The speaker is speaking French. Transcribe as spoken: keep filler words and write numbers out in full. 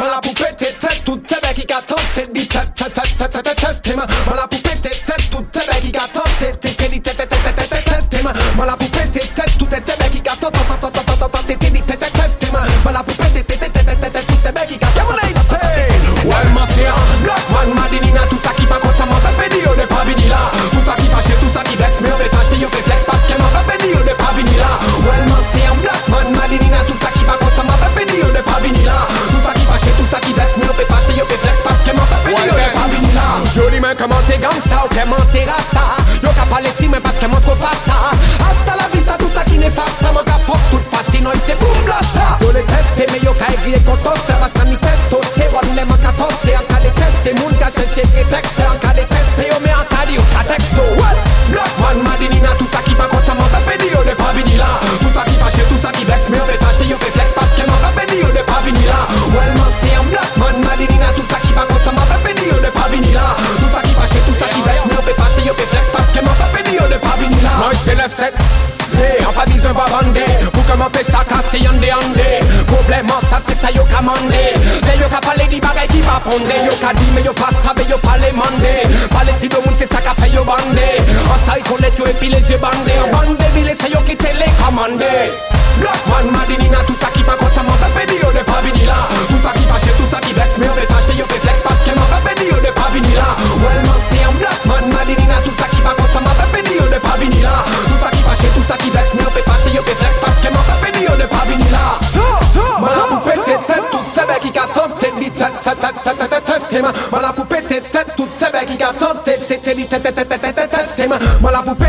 Mala pou pete tête, tout te bec qui ka tente di tête tête tête tête tête Mala pou pete tête, tout te bec qui ka tente di tête tête tête tête Mala pou pete tête, tout te bec qui ka tente di tête tête tête Mala pou pete tête tête tête tout te bec qui ka tente. Well mafia, black man madinina, tout ça qui pas content m'a pas pédi au de pas vini là. Tout ça qui fâche, tout ça qui vexe, mais on veut fâcher, on fait flex parce que m'a pas pédi au de pas vini là. Well mafia, black man madinina, tout ça qui pas content m'a pas pédi au de pas vini là. Tout ça qui fâche, tout ça qui vexe, mais on fait fâcher, on fait flex parce que m'a pas pédi au de pas vini là. Yo dis mais comment t'es gangsta ou comment t'es rasta. Yo ka parler si mais parce que moi trop fasta. Hasta la vista, tout ça qui néfaste, moi ka fuck toute fascine, c'est boom blasta. Yo les tester mais yo ka écrire qu'on toste parce qu'on y testostérone, les manques à poster en cas de tester, moun ka chercher des textes en cas de tester, yo mais en cas de yo ka texto. What? Black man madinina, tout ça qui pas content, m'a pas pédi yo de pas vini là. Tout ça qui fâche, tout ça qui vexe, mais on veut fâcher, yo fait flex parce que m'a pas pédi yo de pas vini là. Well man c'est un black man madinina, tout ça qui pas content, m'a pas pédi yo de pas vini là. Tout ça qui fâche, tout ça qui vexe, mais on veut fâcher, yo fait flex parce que m'a pas pédi yo de pas vini là. Moi c'est neuf sept en pas besoin va bander pour que m'en fait ça casser yande yande. Problème en ça c'est ça yo commandé. Mais yo ka parler di bagay qui va fonder. Yo ka di mais yo pas sabe yo pas les mandé. Parler si de moun c'est ça qu'a fait yo bandé. En ça y connaît yo et puis les yeux bandés. En bandé bile c'est yo qui télécommandé. Black man madinina tout ça qui pas content m'a pas pédi yo de pas vini là. Tout ça qui fâche tout ça qui vexe mais on veut fâcher yo fait flex parce que m'a pas pédi yo de pas vini là. Well man c'est un black man madinina tout ça qui pas content m'a pas pédi yo de pas vini là. Tout ça qui fâche tout ça qui vexe mais on fait fâcher yo fait flex parce que m'a pas pédi yo de pas vini là. Mala pou pete tête, tout te bec qui ka tente di tête tête tête tête tête Mala pou pete tête, tout te bec qui ka tente di tête tête tête tête Mala pou